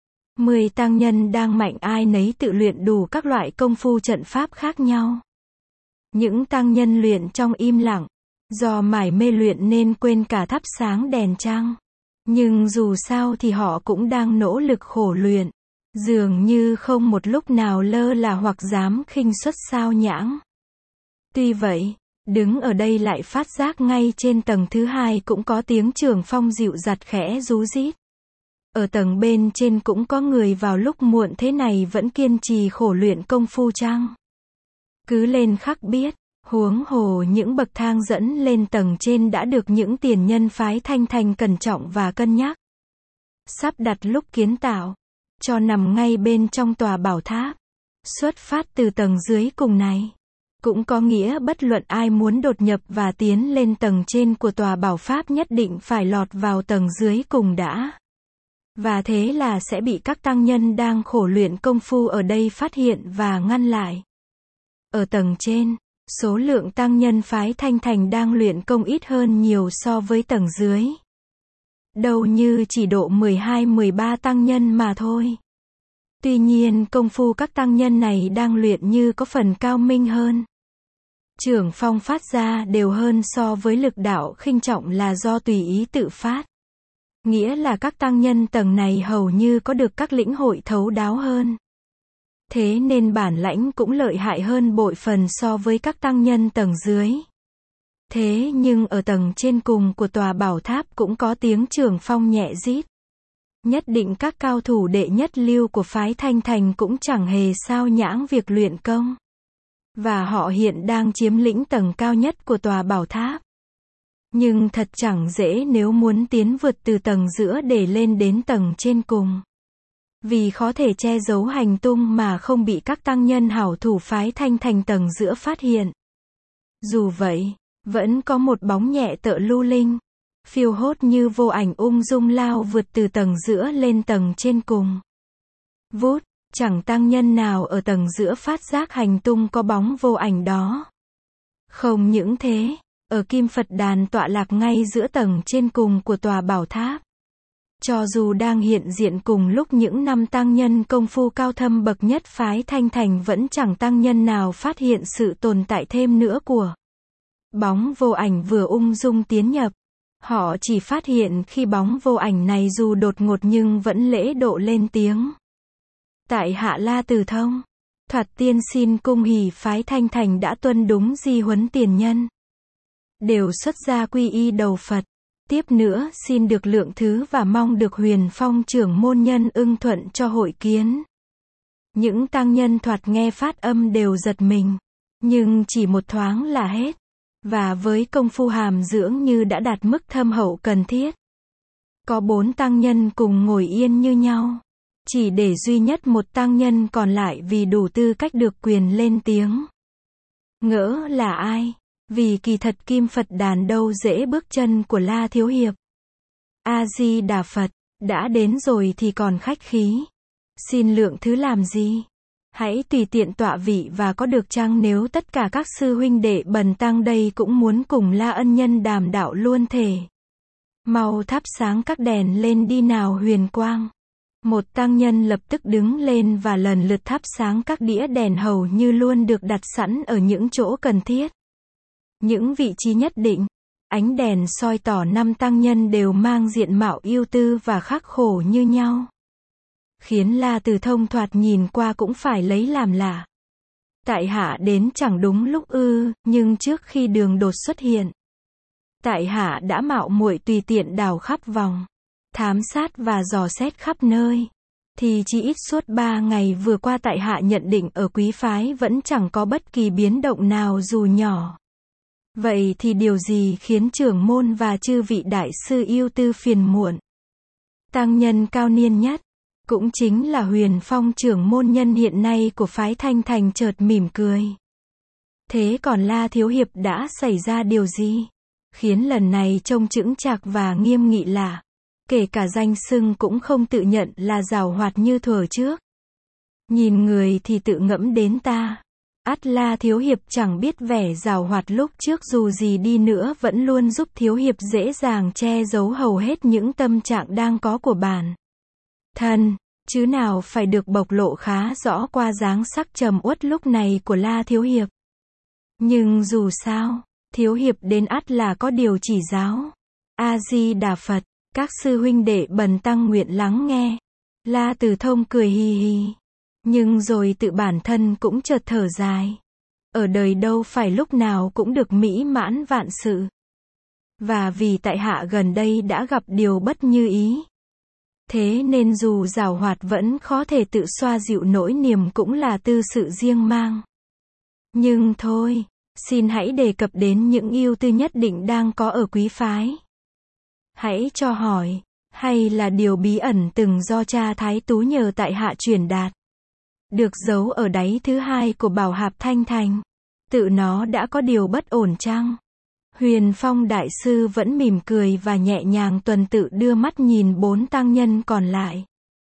10 tăng nhân đang mạnh ai nấy tự luyện đủ các loại công phu trận pháp khác nhau. Những tăng nhân luyện trong im lặng, do mải mê luyện nên quên cả thắp sáng đèn trăng. Nhưng dù sao thì họ cũng đang nỗ lực khổ luyện, dường như không một lúc nào lơ là hoặc dám khinh suất sao nhãng. Tuy vậy, đứng ở đây lại phát giác ngay trên tầng thứ 2 cũng có tiếng trưởng phong dịu dặt khẽ rú rít. Ở tầng bên trên cũng có người vào lúc muộn thế này vẫn kiên trì khổ luyện công phu chăng? Cứ lên khắc biết, huống hồ những bậc thang dẫn lên tầng trên đã được những tiền nhân phái Thanh Thành cẩn trọng và cân nhắc. Sắp đặt lúc kiến tạo, cho nằm ngay bên trong tòa bảo tháp. Xuất phát từ tầng dưới cùng này. Cũng có nghĩa bất luận ai muốn đột nhập và tiến lên tầng trên của tòa bảo pháp nhất định phải lọt vào tầng dưới cùng đã. Và thế là sẽ bị các tăng nhân đang khổ luyện công phu ở đây phát hiện và ngăn lại. Ở tầng trên, số lượng tăng nhân phái Thanh Thành đang luyện công ít hơn nhiều so với tầng dưới. Đâu như chỉ độ 12-13 tăng nhân mà thôi. Tuy nhiên công phu các tăng nhân này đang luyện như có phần cao minh hơn. Trưởng phong phát ra đều hơn so với lực đạo khinh trọng là do tùy ý tự phát. Nghĩa là các tăng nhân tầng này hầu như có được các lĩnh hội thấu đáo hơn. Thế nên bản lãnh cũng lợi hại hơn bội phần so với các tăng nhân tầng dưới. Thế nhưng ở tầng trên cùng của tòa bảo tháp cũng có tiếng trưởng phong nhẹ rít. Nhất định các cao thủ đệ nhất lưu của phái Thanh Thành cũng chẳng hề sao nhãng việc luyện công. Và họ hiện đang chiếm lĩnh tầng cao nhất của tòa bảo tháp. Nhưng thật chẳng dễ nếu muốn tiến vượt từ tầng giữa để lên đến tầng trên cùng. Vì khó thể che giấu hành tung mà không bị các tăng nhân hảo thủ phái Thanh Thành tầng giữa phát hiện. Dù vậy, vẫn có một bóng nhẹ tựa lưu linh, phiêu hốt như vô ảnh ung dung lao vượt từ tầng giữa lên tầng trên cùng. Vút, chẳng tăng nhân nào ở tầng giữa phát giác hành tung có bóng vô ảnh đó. Không những thế, ở Kim Phật đàn tọa lạc ngay giữa tầng trên cùng của tòa bảo tháp. Cho dù đang hiện diện cùng lúc những 5 tăng nhân công phu cao thâm bậc nhất phái Thanh Thành vẫn chẳng tăng nhân nào phát hiện sự tồn tại thêm nữa của bóng vô ảnh vừa ung dung tiến nhập. Họ chỉ phát hiện khi bóng vô ảnh này dù đột ngột nhưng vẫn lễ độ lên tiếng. Tại Hạ La Tử Thông, Thoạt tiên xin cung hỷ phái Thanh Thành đã tuân đúng di huấn tiền nhân. Đều xuất gia quy y đầu Phật. Tiếp nữa xin được lượng thứ và mong được Huyền Phong trưởng môn nhân ưng thuận cho hội kiến. Những tăng nhân thoạt nghe phát âm đều giật mình. Nhưng chỉ một thoáng là hết. Và với công phu hàm dưỡng như đã đạt mức thâm hậu cần thiết. Có 4 tăng nhân cùng ngồi yên như nhau. Chỉ để duy nhất một tăng nhân còn lại vì đủ tư cách được quyền lên tiếng. Ngỡ là ai? Vì kỳ thật Kim Phật đàn đâu dễ bước chân của La Thiếu Hiệp. A-di-đà Phật, đã đến rồi thì còn khách khí. Xin lượng thứ làm gì? Hãy tùy tiện tọa vị và có được chăng nếu tất cả các sư huynh đệ bần tăng đây cũng muốn cùng La ân nhân đàm đạo luôn thể. Mau thắp sáng các đèn lên đi nào Huyền Quang. Một tăng nhân lập tức đứng lên và lần lượt thắp sáng các đĩa đèn hầu như luôn được đặt sẵn ở những chỗ cần thiết. Những vị trí nhất định, ánh đèn soi tỏ 5 tăng nhân đều mang diện mạo ưu tư và khắc khổ như nhau. Khiến La Từ Thông thoạt nhìn qua cũng phải lấy làm lạ. Tại hạ đến chẳng đúng lúc ư, nhưng trước khi đường đột xuất hiện, tại hạ đã mạo muội tùy tiện đào khắp vòng, thám sát và dò xét khắp nơi. Thì chỉ ít suốt 3 ngày vừa qua tại hạ nhận định ở quý phái vẫn chẳng có bất kỳ biến động nào dù nhỏ. Vậy thì điều gì khiến trưởng môn và chư vị đại sư ưu tư phiền muộn? Tăng nhân cao niên nhất, cũng chính là Huyền Phong trưởng môn nhân hiện nay của phái Thanh Thành chợt mỉm cười. Thế còn La Thiếu Hiệp đã xảy ra điều gì? Khiến lần này trông chững chạc và nghiêm nghị lạ. Kể cả danh xưng cũng không tự nhận là giàu hoạt như thuở trước. Nhìn người thì tự ngẫm đến ta. Ắt La Thiếu Hiệp chẳng biết vẻ giàu hoạt lúc trước dù gì đi nữa vẫn luôn giúp Thiếu Hiệp dễ dàng che giấu hầu hết những tâm trạng đang có của bản thân, chứ nào phải được bộc lộ khá rõ qua dáng sắc trầm uất lúc này của La Thiếu Hiệp. Nhưng dù sao, Thiếu Hiệp đến ắt là có điều chỉ giáo. A-di-đà Phật, các sư huynh đệ bần tăng nguyện lắng nghe. La Từ Thông cười hì hì. Nhưng rồi tự bản thân cũng chợt thở dài. Ở đời đâu phải lúc nào cũng được mỹ mãn vạn sự. Và vì tại hạ gần đây đã gặp điều bất như ý. Thế nên dù giàu hoạt vẫn khó thể tự xoa dịu nỗi niềm cũng là tư sự riêng mang. Nhưng thôi, xin hãy đề cập đến những ưu tư nhất định đang có ở quý phái. Hãy cho hỏi, hay là điều bí ẩn từng do cha Thái Tú nhờ tại hạ truyền đạt, được giấu ở đáy thứ hai của bảo hạp Thanh Thành. Tự nó đã có điều bất ổn chăng? Huyền Phong đại sư vẫn mỉm cười và nhẹ nhàng tuần tự đưa mắt nhìn 4 tăng nhân còn lại.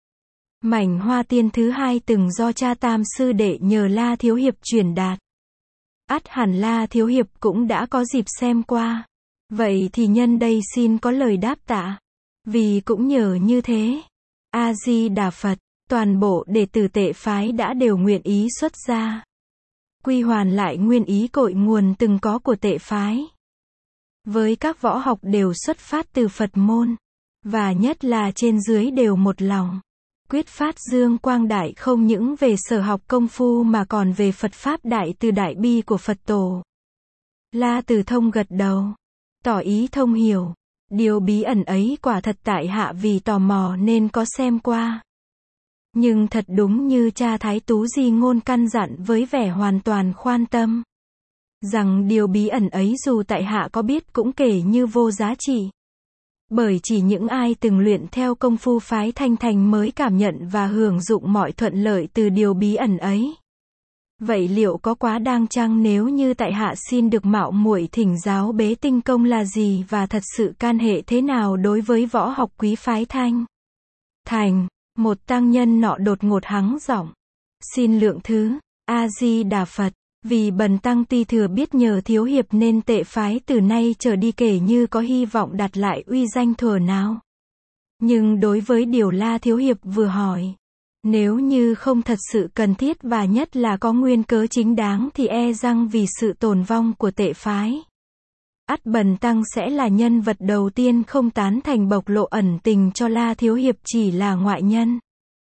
Mảnh hoa tiên thứ hai từng do cha Tam sư đệ nhờ La Thiếu Hiệp truyền đạt. Ắt hẳn La Thiếu Hiệp cũng đã có dịp xem qua. Vậy thì nhân đây xin có lời đáp tạ. Vì cũng nhờ như thế, A-di-đà Phật, toàn bộ đệ tử Tệ phái đã đều nguyện ý xuất gia, quy hoàn lại nguyên ý cội nguồn từng có của Tệ phái. Với các võ học đều xuất phát từ Phật môn, và nhất là trên dưới đều một lòng, quyết phát dương quang đại không những về sở học công phu mà còn về Phật Pháp đại từ đại bi của Phật Tổ. La Từ Thông gật đầu, tỏ ý thông hiểu. Điều bí ẩn ấy quả thật tại hạ vì tò mò nên có xem qua. Nhưng thật đúng như cha Thái Tú di ngôn căn dặn với vẻ hoàn toàn khoan tâm, rằng điều bí ẩn ấy dù tại hạ có biết cũng kể như vô giá trị. Bởi chỉ những ai từng luyện theo công phu phái Thanh Thành mới cảm nhận và hưởng dụng mọi thuận lợi từ điều bí ẩn ấy. Vậy liệu có quá đáng chăng nếu như tại hạ xin được mạo muội thỉnh giáo bế tinh công là gì và thật sự can hệ thế nào đối với võ học quý phái Thanh Thành? Một tăng nhân nọ đột ngột hắng giọng. Xin lượng thứ, A-di-đà Phật, vì bần tăng ti thừa biết nhờ Thiếu Hiệp nên Tệ phái từ nay trở đi kể như có hy vọng đặt lại uy danh thuở nào. Nhưng đối với điều La Thiếu Hiệp vừa hỏi, nếu như không thật sự cần thiết và nhất là có nguyên cớ chính đáng thì e rằng vì sự tồn vong của Tệ phái, ắt bần tăng sẽ là nhân vật đầu tiên không tán thành bộc lộ ẩn tình cho La Thiếu Hiệp chỉ là ngoại nhân.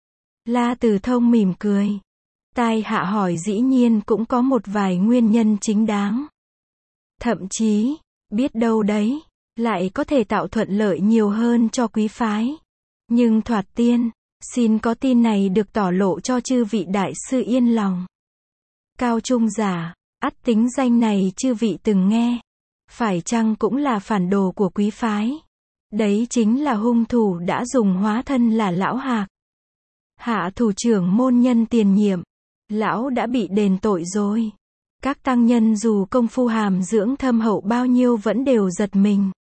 La Từ Thông mỉm cười. Tai hạ hỏi dĩ nhiên cũng có một vài nguyên nhân chính đáng. Thậm chí, biết đâu đấy, lại có thể tạo thuận lợi nhiều hơn cho quý phái. Nhưng thoạt tiên, xin có tin này được tỏ lộ cho chư vị đại sư yên lòng. Cao Trung Giả, ắt tính danh này chư vị từng nghe. Phải chăng cũng là phản đồ của quý phái? Đấy chính là hung thủ đã dùng hóa thân là Lão Hạc, hạ thủ trưởng môn nhân tiền nhiệm. Lão đã bị đền tội rồi. Các tăng nhân dù công phu hàm dưỡng thâm hậu bao nhiêu vẫn đều giật mình.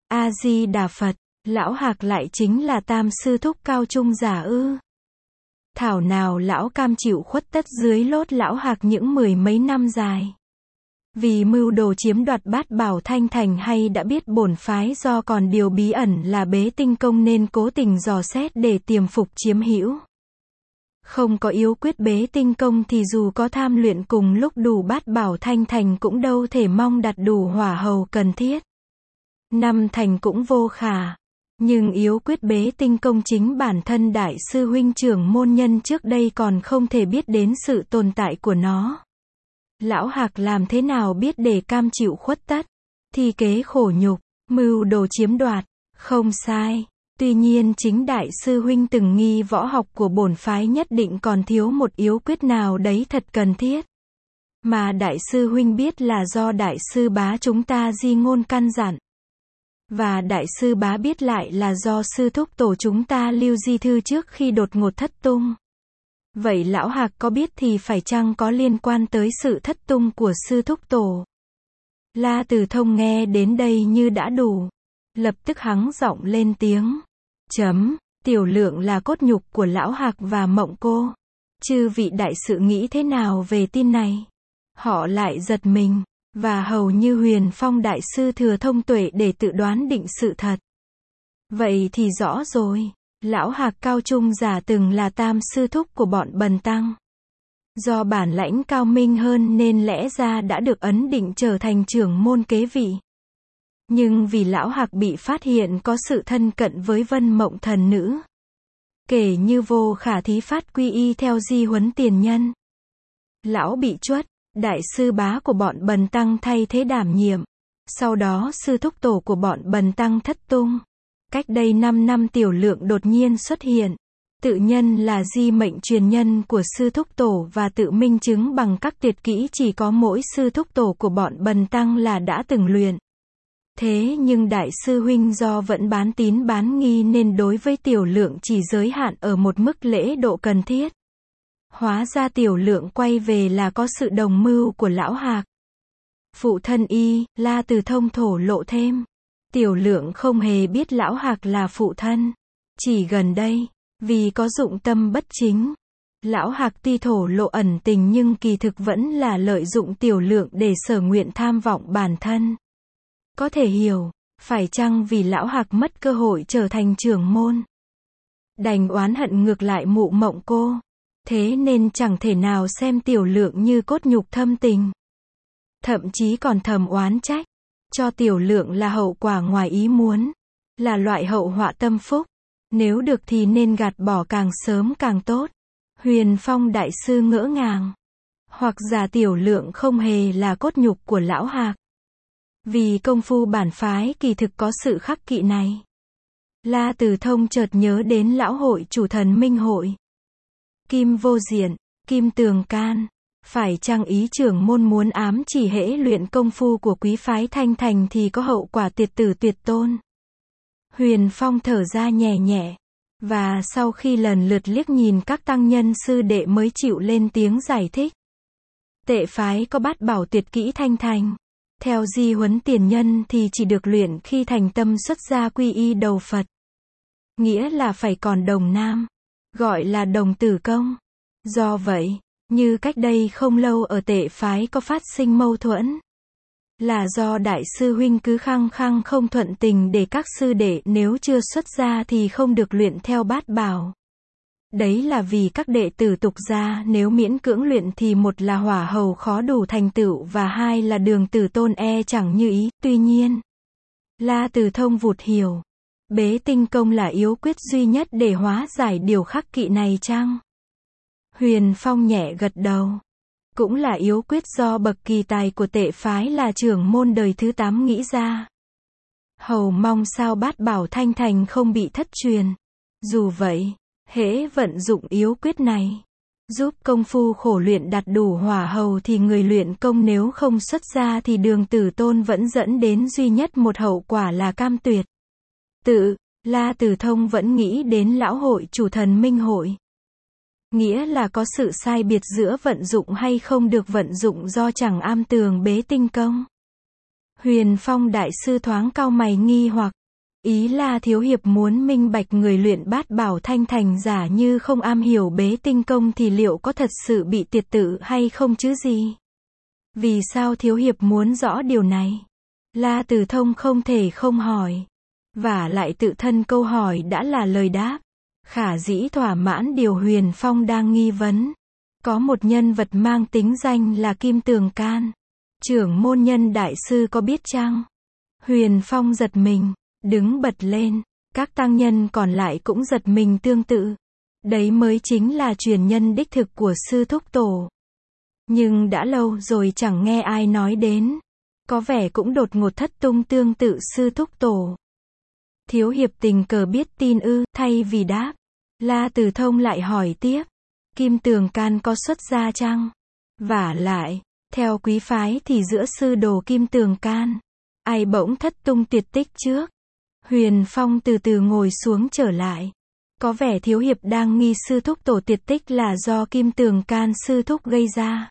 A-di-đà Phật, Lão Hạc lại chính là Tam sư thúc Cao Trung Giả ư? Thảo nào lão cam chịu khuất tất dưới lốt lão Hạc những mười mấy năm dài. Vì mưu đồ chiếm đoạt Bát Bảo Thanh Thành hay đã biết bổn phái do còn điều bí ẩn là Bế Tinh Công nên cố tình dò xét để tiềm phục chiếm hữu. Không có yếu quyết Bế Tinh Công thì dù có tham luyện cùng lúc đủ Bát Bảo Thanh Thành cũng đâu thể mong đạt đủ hỏa hầu cần thiết. Năm thành cũng vô khả. Nhưng yếu quyết Bế Tinh Công chính bản thân đại sư huynh trưởng môn nhân trước đây còn không thể biết đến sự tồn tại của nó. Lão Hạc làm thế nào biết để cam chịu khuất tất, thi kế khổ nhục, mưu đồ chiếm đoạt, không sai. Tuy nhiên chính đại sư huynh từng nghi võ học của bổn phái nhất định còn thiếu một yếu quyết nào đấy thật cần thiết. Mà đại sư huynh biết là do đại sư bá chúng ta di ngôn căn dặn. Và đại sư bá biết lại là do sư thúc tổ chúng ta lưu di thư trước khi đột ngột thất tung. Vậy lão Hạc có biết thì phải chăng có liên quan tới sự thất tung của sư thúc tổ? La Từ Thông nghe đến đây như đã đủ. Lập tức hắng giọng lên tiếng. Tiểu Lượng là cốt nhục của lão Hạc và Mộng Cô. Chư vị đại sự nghĩ thế nào về tin này? Họ lại giật mình. Và hầu như Huyền Phong đại sư thừa thông tuệ để tự đoán định sự thật. Vậy thì rõ rồi. Lão Hạc cao trung giả từng là tam sư thúc của bọn Bần Tăng. Do bản lãnh cao minh hơn nên lẽ ra đã được ấn định trở thành trưởng môn kế vị. Nhưng vì lão Hạc bị phát hiện có sự thân cận với Vân Mộng thần nữ. Kể như vô khả thí phát quy y theo di huấn tiền nhân. Lão bị truất, đại sư bá của bọn Bần Tăng thay thế đảm nhiệm. Sau đó sư thúc tổ của bọn Bần Tăng thất tung. Cách đây 5 năm Tiểu Lượng đột nhiên xuất hiện. Tự nhân là di mệnh truyền nhân của sư thúc tổ và tự minh chứng bằng các tuyệt kỹ chỉ có mỗi sư thúc tổ của bọn Bần Tăng là đã từng luyện. Thế nhưng đại sư huynh do vẫn bán tín bán nghi nên đối với Tiểu Lượng chỉ giới hạn ở một mức lễ độ cần thiết. Hóa ra Tiểu Lượng quay về là có sự đồng mưu của lão Hạc. Phụ thân y, La Từ Thông thổ lộ thêm. Tiểu Lượng không hề biết lão Hạc là phụ thân. Chỉ gần đây, vì có dụng tâm bất chính. Lão Hạc tuy thổ lộ ẩn tình nhưng kỳ thực vẫn là lợi dụng Tiểu Lượng để sở nguyện tham vọng bản thân. Có thể hiểu, phải chăng vì lão Hạc mất cơ hội trở thành trưởng môn. Đành oán hận ngược lại mụ Mộng Cô. Thế nên chẳng thể nào xem Tiểu Lượng như cốt nhục thâm tình. Thậm chí còn thầm oán trách. Cho Tiểu Lượng là hậu quả ngoài ý muốn. Là loại hậu họa tâm phúc. Nếu được thì nên gạt bỏ càng sớm càng tốt. Huyền Phong đại sư ngỡ ngàng. Hoặc giả Tiểu Lượng không hề là cốt nhục của lão Hạc. Vì công phu bản phái kỳ thực có sự khắc kỵ này. La Từ Thông chợt nhớ đến lão hội chủ thần minh hội. Kim Vô Diện, Kim Tường Can. Phải chăng ý trưởng môn muốn ám chỉ hễ luyện công phu của quý phái Thanh Thành thì có hậu quả tuyệt tử tuyệt tôn? Huyền Phong thở ra nhẹ nhẹ. Và sau khi lần lượt liếc nhìn các tăng nhân sư đệ mới chịu lên tiếng giải thích. Tệ phái có Bát Bảo tuyệt kỹ Thanh Thành. Theo di huấn tiền nhân thì chỉ được luyện khi thành tâm xuất gia quy y đầu Phật. Nghĩa là phải còn đồng nam. Gọi là đồng tử công. Do vậy, như cách đây không lâu ở tệ phái có phát sinh mâu thuẫn. Là do đại sư huynh cứ khăng khăng không thuận tình để các sư đệ nếu chưa xuất gia thì không được luyện theo Bát Bảo. Đấy là vì các đệ tử tục gia nếu miễn cưỡng luyện thì một là hỏa hầu khó đủ thành tựu và hai là đường tử tôn chẳng như ý. Tuy nhiên, La Từ Thông vụt hiểu. Bế tinh công là yếu quyết duy nhất để hóa giải điều khắc kỵ này chăng? Huyền Phong nhẹ gật đầu. Cũng là yếu quyết do bậc kỳ tài của tệ phái là trưởng môn đời thứ 8 nghĩ ra. Hầu mong sao Bát Bảo Thanh Thành không bị thất truyền. Dù vậy, hễ vận dụng yếu quyết này, giúp công phu khổ luyện đạt đủ hỏa hầu thì người luyện công nếu không xuất gia thì đường tử tôn vẫn dẫn đến duy nhất một hậu quả là cam tuyệt. La Từ Thông vẫn nghĩ đến lão hội chủ thần minh hội. Nghĩa là có sự sai biệt giữa vận dụng hay không được vận dụng do chẳng am tường bế tinh công. Huyền Phong đại sư thoáng cau mày nghi hoặc. Ý là thiếu hiệp muốn minh bạch người luyện bát bảo thanh thành giả như không am hiểu bế tinh công thì liệu có thật sự bị tiệt tự hay không chứ gì? Vì sao thiếu hiệp muốn rõ điều này? La Tử Thông không thể không hỏi. Vả lại tự thân câu hỏi đã là lời đáp. Khả dĩ thỏa mãn điều Huyền Phong đang nghi vấn. Có một nhân vật mang tính danh là Kim Tường Can. Trưởng môn nhân đại sư có biết chăng? Huyền Phong giật mình, đứng bật lên. Các tăng nhân còn lại cũng giật mình tương tự. Đấy mới chính là truyền nhân đích thực của sư thúc tổ. Nhưng đã lâu rồi chẳng nghe ai nói đến. Có vẻ cũng đột ngột thất tung tương tự sư thúc tổ. Thiếu hiệp tình cờ biết tin ư? Thay vì đáp, La Tử Thông lại hỏi tiếp. Kim Tường Can có xuất gia chăng? Vả lại, theo quý phái thì giữa sư đồ Kim Tường Can, ai bỗng thất tung tuyệt tích trước? Huyền Phong từ từ ngồi xuống trở lại. Có vẻ thiếu hiệp đang nghi sư thúc tổ tuyệt tích là do Kim Tường Can sư thúc gây ra.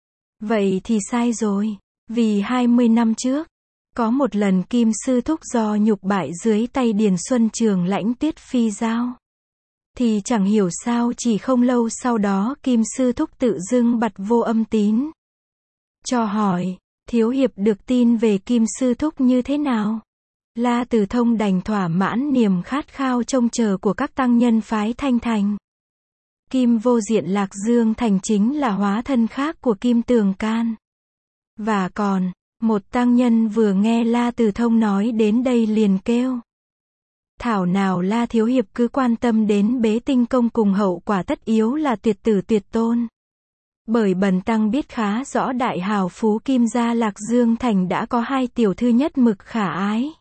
Vậy thì sai rồi. Vì 20 năm trước, có một lần Kim sư thúc do nhục bại dưới tay Điền Xuân Trường lãnh Tuyết Phi giao. Thì chẳng hiểu sao chỉ không lâu sau đó Kim sư thúc tự dưng bặt vô âm tín. Cho hỏi, thiếu hiệp được tin về Kim sư thúc như thế nào? La Tử Thông đành thỏa mãn niềm khát khao trông chờ của các tăng nhân phái Thanh Thành. Kim Vô Diện Lạc Dương Thành chính là hóa thân khác của Kim Tường Can. Và còn, một tăng nhân vừa nghe La Tử Thông nói đến đây liền kêu. Thảo nào La thiếu hiệp cứ quan tâm đến bế tinh công cùng hậu quả tất yếu là tuyệt tử tuyệt tôn. Bởi bần tăng biết khá rõ đại hào phú Kim gia Lạc Dương Thành đã có 2 tiểu thư nhất mực khả ái.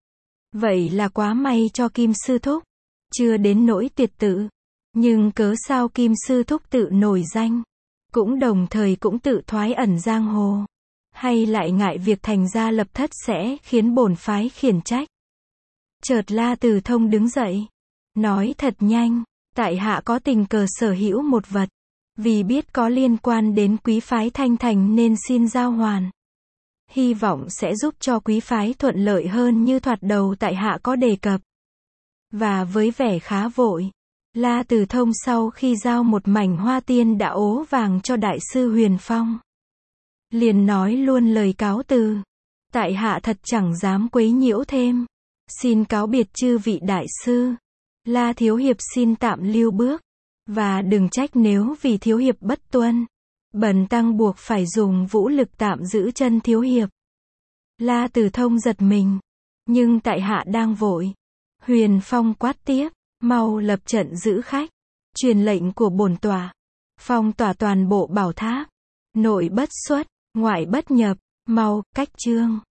Vậy là quá may cho Kim sư thúc. Chưa đến nỗi tuyệt tự. Nhưng cớ sao Kim sư thúc tự nổi danh. Cũng đồng thời cũng tự thoái ẩn giang hồ. Hay lại ngại việc thành gia lập thất sẽ khiến bổn phái khiển trách. Chợt La Tử Thông đứng dậy. Nói thật nhanh. Tại hạ có tình cờ sở hữu một vật. Vì biết có liên quan đến quý phái Thanh Thành nên xin giao hoàn. Hy vọng sẽ giúp cho quý phái thuận lợi hơn như thoạt đầu tại hạ có đề cập. Và với vẻ khá vội, La Tử Thông sau khi giao một mảnh hoa tiên đã ố vàng cho đại sư Huyền Phong, liền nói luôn lời cáo từ. Tại hạ thật chẳng dám quấy nhiễu thêm. Xin cáo biệt chư vị đại sư. La thiếu hiệp xin tạm lưu bước. Và đừng trách nếu vì thiếu hiệp bất tuân. Bần tăng buộc phải dùng vũ lực tạm giữ chân thiếu hiệp. La Tử Thông giật mình. Nhưng tại hạ đang vội. Huyền Phong quát tiếp. Mau lập trận giữ khách. Truyền lệnh của bổn tòa. Phong tỏa toàn bộ bảo tháp. Nội bất xuất, ngoại bất nhập. Mau, cách trương.